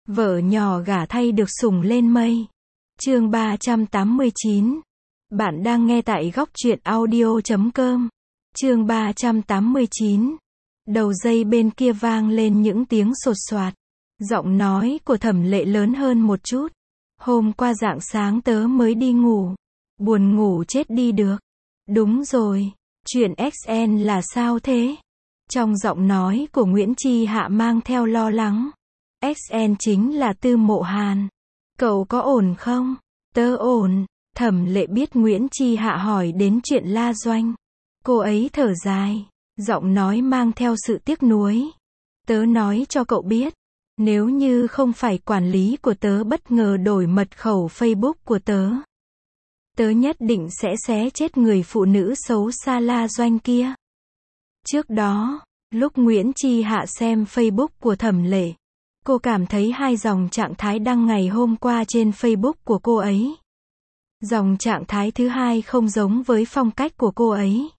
Vợ nhỏ gả thay được sủng lên mây. Chương 389. Bạn đang nghe tại góc truyện audio.com. Chương 389. Đầu dây bên kia vang lên những tiếng sột soạt. Giọng nói của Thẩm Lệ lớn hơn một chút. Hôm qua rạng sáng tớ mới đi ngủ. Buồn ngủ chết đi được. Đúng rồi, chuyện XN là sao thế? Trong giọng nói của Nguyễn Chi Hạ mang theo lo lắng. XN chính là Tư Mộ Hàn. Cậu có ổn không? Tớ ổn. Thẩm Lệ biết Nguyễn Chi Hạ hỏi đến chuyện La Doanh. Cô ấy thở dài, giọng nói mang theo sự tiếc nuối. Tớ nói cho cậu biết, nếu như không phải quản lý của tớ bất ngờ đổi mật khẩu Facebook của tớ, tớ nhất định sẽ xé chết người phụ nữ xấu xa La Doanh kia. Trước đó, lúc Nguyễn Chi Hạ xem Facebook của Thẩm Lệ, cô cảm thấy hai dòng trạng thái đăng ngày hôm qua trên Facebook của cô ấy. Dòng trạng thái thứ hai không giống với phong cách của cô ấy.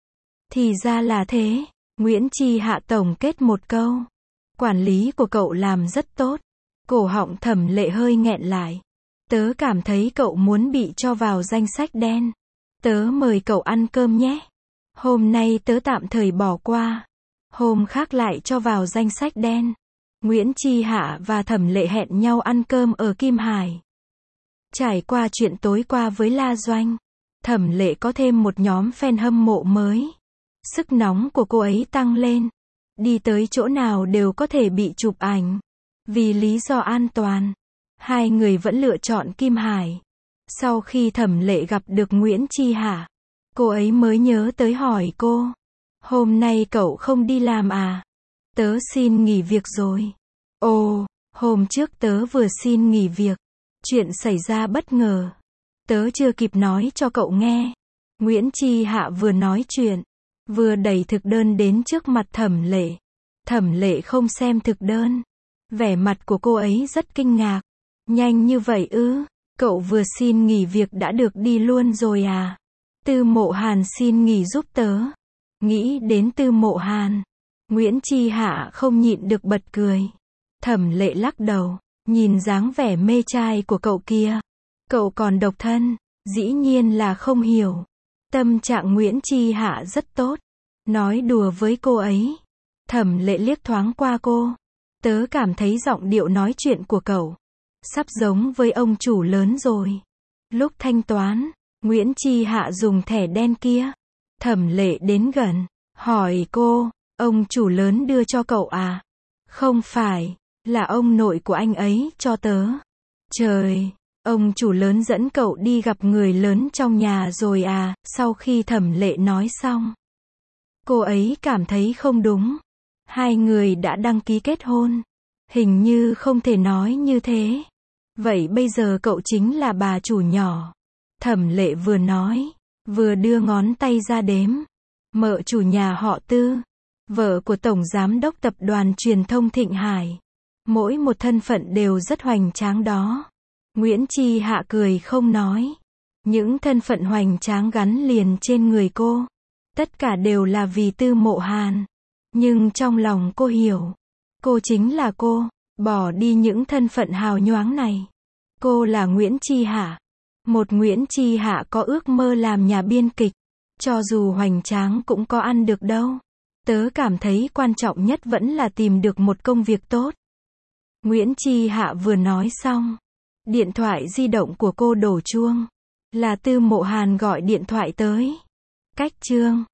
Thì ra là thế, Nguyễn Chi Hạ tổng kết một câu. Quản lý của cậu làm rất tốt. Cổ họng Thẩm Lệ hơi nghẹn lại. Tớ cảm thấy cậu muốn bị cho vào danh sách đen. Tớ mời cậu ăn cơm nhé. Hôm nay tớ tạm thời bỏ qua. Hôm khác lại cho vào danh sách đen. Nguyễn Chi Hạ và Thẩm Lệ hẹn nhau ăn cơm ở Kim Hải. Trải qua chuyện tối qua với La Doanh, Thẩm Lệ có thêm một nhóm fan hâm mộ mới. Sức nóng của cô ấy tăng lên. Đi tới chỗ nào đều có thể bị chụp ảnh. Vì lý do an toàn, hai người vẫn lựa chọn Kim Hải. Sau khi Thẩm Lệ gặp được Nguyễn Chi Hạ, cô ấy mới nhớ tới hỏi cô. Hôm nay cậu không đi làm à? Tớ xin nghỉ việc rồi. Ồ, hôm trước tớ vừa xin nghỉ việc. Chuyện xảy ra bất ngờ. Tớ chưa kịp nói cho cậu nghe. Nguyễn Chi Hạ vừa nói chuyện, vừa đẩy thực đơn đến trước mặt Thẩm Lệ. Thẩm Lệ không xem thực đơn. Vẻ mặt của cô ấy rất kinh ngạc. Nhanh như vậy ư? Cậu vừa xin nghỉ việc đã được đi luôn rồi à? Tư Mộ Hàn xin nghỉ giúp tớ. Nghĩ đến Tư Mộ Hàn, Nguyễn Chi Hạ không nhịn được bật cười. Thẩm Lệ lắc đầu, nhìn dáng vẻ mê trai của cậu kia. Cậu còn độc thân, dĩ nhiên là không hiểu. Tâm trạng Nguyễn Chi Hạ rất tốt. Nói đùa với cô ấy. Thẩm Lệ liếc thoáng qua cô. Tớ cảm thấy giọng điệu nói chuyện của cậu sắp giống với ông chủ lớn rồi. Lúc thanh toán, Nguyễn Chi Hạ dùng thẻ đen kia. Thẩm Lệ đến gần, hỏi cô, ông chủ lớn đưa cho cậu à? Không phải, là ông nội của anh ấy cho tớ. Trời, ông chủ lớn dẫn cậu đi gặp người lớn trong nhà rồi à? Sau khi Thẩm Lệ nói xong, cô ấy cảm thấy không đúng. Hai người đã đăng ký kết hôn. Hình như không thể nói như thế. Vậy bây giờ cậu chính là bà chủ nhỏ. Thẩm Lệ vừa nói, vừa đưa ngón tay ra đếm. Mợ chủ nhà họ Tư, vợ của Tổng Giám đốc Tập đoàn Truyền thông Thịnh Hải. Mỗi một thân phận đều rất hoành tráng đó. Nguyễn Chi Hạ cười không nói. Những thân phận hoành tráng gắn liền trên người cô. Tất cả đều là vì Tư Mộ Hàn. Nhưng trong lòng cô hiểu. Cô chính là cô. Bỏ đi những thân phận hào nhoáng này. Cô là Nguyễn Chi Hạ. Một Nguyễn Chi Hạ có ước mơ làm nhà biên kịch. Cho dù hoành tráng cũng có ăn được đâu. Tớ cảm thấy quan trọng nhất vẫn là tìm được một công việc tốt. Nguyễn Chi Hạ vừa nói xong. Điện thoại di động của cô đổ chuông. Là Tư Mộ Hàn gọi điện thoại tới. Cách chương.